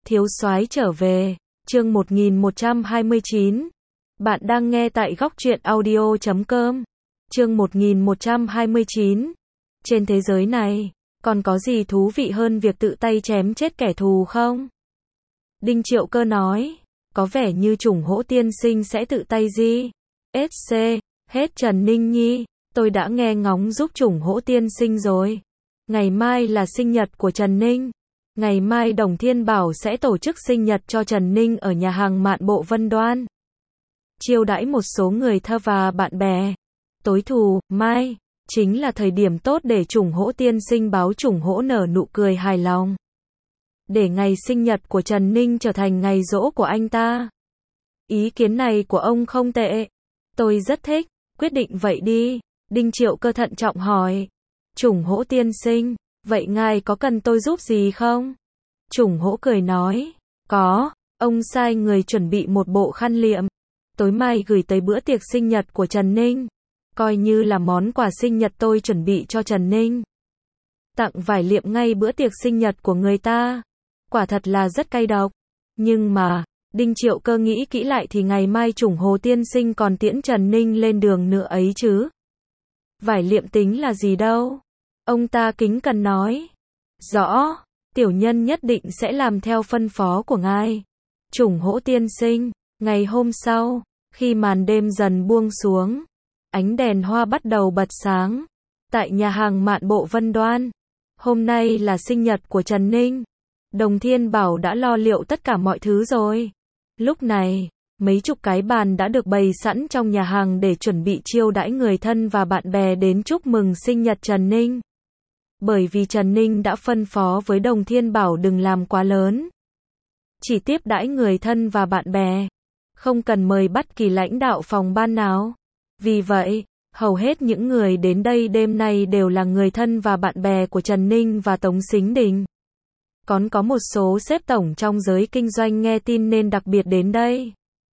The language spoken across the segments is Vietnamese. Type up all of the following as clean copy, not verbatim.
Thiếu soái trở về, chương 1129. Bạn đang nghe tại góc truyện audio.com. Chương 1129. Trên thế giới này, còn có gì thú vị hơn việc tự tay chém chết kẻ thù không? Đinh Triệu Cơ nói, có vẻ như Trùng Hỗ tiên sinh sẽ tự tay SC, hết Trần Ninh Nhi, tôi đã nghe ngóng giúp Trùng Hỗ tiên sinh rồi. Ngày mai là sinh nhật của Trần Ninh. Ngày mai Đồng Thiên Bảo sẽ tổ chức sinh nhật cho Trần Ninh ở nhà hàng Mạn Bộ Vân Đoan. Chiêu đãi một số người thân và bạn bè. Tối mai, chính là thời điểm tốt để Trùng Hỗ tiên sinh báo Trùng Hỗ nở nụ cười hài lòng. Để ngày sinh nhật của Trần Ninh trở thành ngày giỗ của anh ta. Ý kiến này của ông không tệ. Tôi rất thích, quyết định vậy đi. Đinh Triệu Cơ thận trọng hỏi. Trùng Hỗ tiên sinh, vậy ngài có cần tôi giúp gì không? Trùng Hỗ cười nói, có, ông sai người chuẩn bị một bộ khăn liệm. Tối mai gửi tới bữa tiệc sinh nhật của Trần Ninh. Coi như là món quà sinh nhật tôi chuẩn bị cho Trần Ninh. Tặng vải liệm ngay bữa tiệc sinh nhật của người ta. Quả thật là rất cay độc. Nhưng mà, Đinh Triệu Cơ nghĩ kỹ lại thì ngày mai Trùng Hỗ tiên sinh còn tiễn Trần Ninh lên đường nữa ấy chứ. Vải liệm tính là gì đâu? Ông ta kính cẩn nói. Rõ, tiểu nhân nhất định sẽ làm theo phân phó của ngài. Trùng Hỗ tiên sinh, ngày hôm sau, khi màn đêm dần buông xuống, ánh đèn hoa bắt đầu bật sáng. Tại nhà hàng Mạn Bộ Vân Đoan, hôm nay là sinh nhật của Trần Ninh. Đồng Thiên Bảo đã lo liệu tất cả mọi thứ rồi. Lúc này, mấy chục cái bàn đã được bày sẵn trong nhà hàng để chuẩn bị chiêu đãi người thân và bạn bè đến chúc mừng sinh nhật Trần Ninh. Bởi vì Trần Ninh đã phân phó với Đồng Thiên Bảo đừng làm quá lớn. Chỉ tiếp đãi người thân và bạn bè. Không cần mời bất kỳ lãnh đạo phòng ban nào. Vì vậy, hầu hết những người đến đây đêm nay đều là người thân và bạn bè của Trần Ninh và Tống Sính Đình. Còn có một số sếp tổng trong giới kinh doanh nghe tin nên đặc biệt đến đây.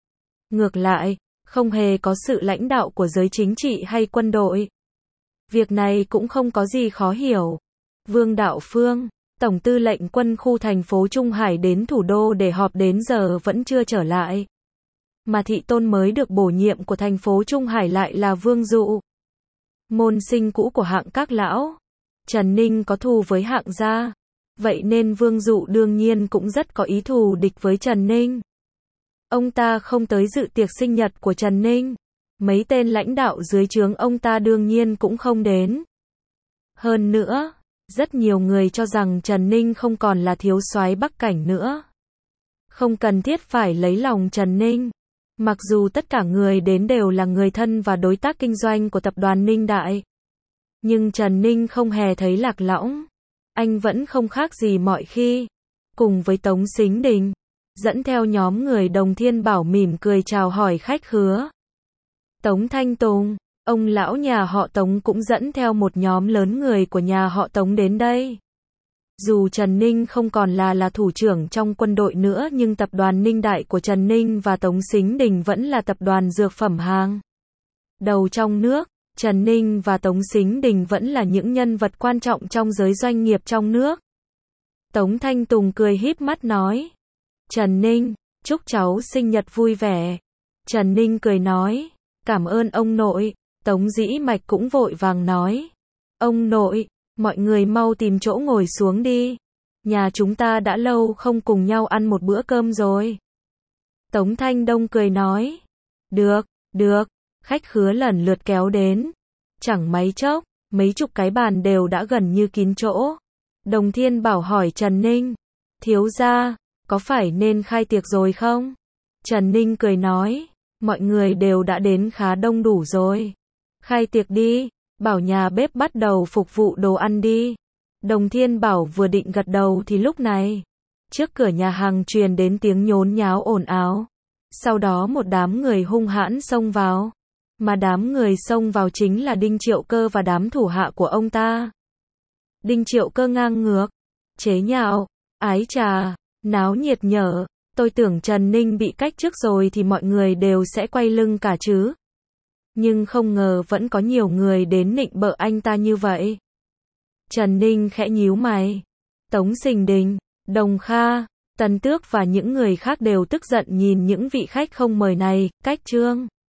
Ngược lại, không hề có sự lãnh đạo của giới chính trị hay quân đội. Việc này cũng không có gì khó hiểu. Vương Đạo Phương, Tổng tư lệnh quân khu thành phố Trung Hải đến thủ đô để họp đến giờ vẫn chưa trở lại. Mà thị tôn mới được bổ nhiệm của thành phố Trung Hải lại là Vương Dụ. Môn sinh cũ của Hạng các lão. Trần Ninh có thù với Hạng gia. Vậy nên Vương Dụ đương nhiên cũng rất có ý thù địch với Trần Ninh. Ông ta không tới dự tiệc sinh nhật của Trần Ninh. Mấy tên lãnh đạo dưới trướng ông ta đương nhiên cũng không đến. Hơn nữa, rất nhiều người cho rằng Trần Ninh không còn là thiếu soái Bắc Cảnh nữa. Không cần thiết phải lấy lòng Trần Ninh. Mặc dù tất cả người đến đều là người thân và đối tác kinh doanh của tập đoàn Ninh Đại. Nhưng Trần Ninh không hề thấy lạc lõng. Anh vẫn không khác gì mọi khi. Cùng với Tống Sính Đình, dẫn theo nhóm người Đồng Thiên Bảo mỉm cười chào hỏi khách khứa. Tống Thanh Tùng, ông lão nhà họ Tống cũng dẫn theo một nhóm lớn người của nhà họ Tống đến đây. Dù Trần Ninh không còn là thủ trưởng trong quân đội nữa nhưng tập đoàn Ninh Đại của Trần Ninh và Tống Sính Đình vẫn là tập đoàn dược phẩm hàng đầu trong nước. Trần Ninh và Tống Sính Đình vẫn là những nhân vật quan trọng trong giới doanh nghiệp trong nước. Tống Thanh Tùng cười híp mắt nói. Trần Ninh, chúc cháu sinh nhật vui vẻ. Trần Ninh cười nói. Cảm ơn ông nội. Tống Dĩ Mạch cũng vội vàng nói. Ông nội, mọi người mau tìm chỗ ngồi xuống đi. Nhà chúng ta đã lâu không cùng nhau ăn một bữa cơm rồi. Tống Thanh Đông cười nói. Được. Khách khứa lần lượt kéo đến. Chẳng mấy chốc, mấy chục cái bàn đều đã gần như kín chỗ. Đồng Thiên Bảo hỏi Trần Ninh. Thiếu gia, có phải nên khai tiệc rồi không? Trần Ninh cười nói. Mọi người đều đã đến khá đông đủ rồi. Khai tiệc đi, bảo nhà bếp bắt đầu phục vụ đồ ăn đi. Đồng Thiên Bảo vừa định gật đầu thì lúc này, trước cửa nhà hàng truyền đến tiếng nhốn nháo ồn ào. Sau đó một đám người hung hãn xông vào. Mà đám người xông vào chính là Đinh Triệu Cơ và đám thủ hạ của ông ta. Đinh Triệu Cơ ngang ngược, chế nhạo, ái trà, náo nhiệt nhở. Tôi tưởng Trần Ninh bị cách chức rồi thì mọi người đều sẽ quay lưng cả chứ. Nhưng không ngờ vẫn có nhiều người đến nịnh bợ anh ta như vậy. Trần Ninh khẽ nhíu mày. Tống Sính Đình, Đồng Kha, Tần Tước và những người khác đều tức giận nhìn những vị khách không mời này, cách Trương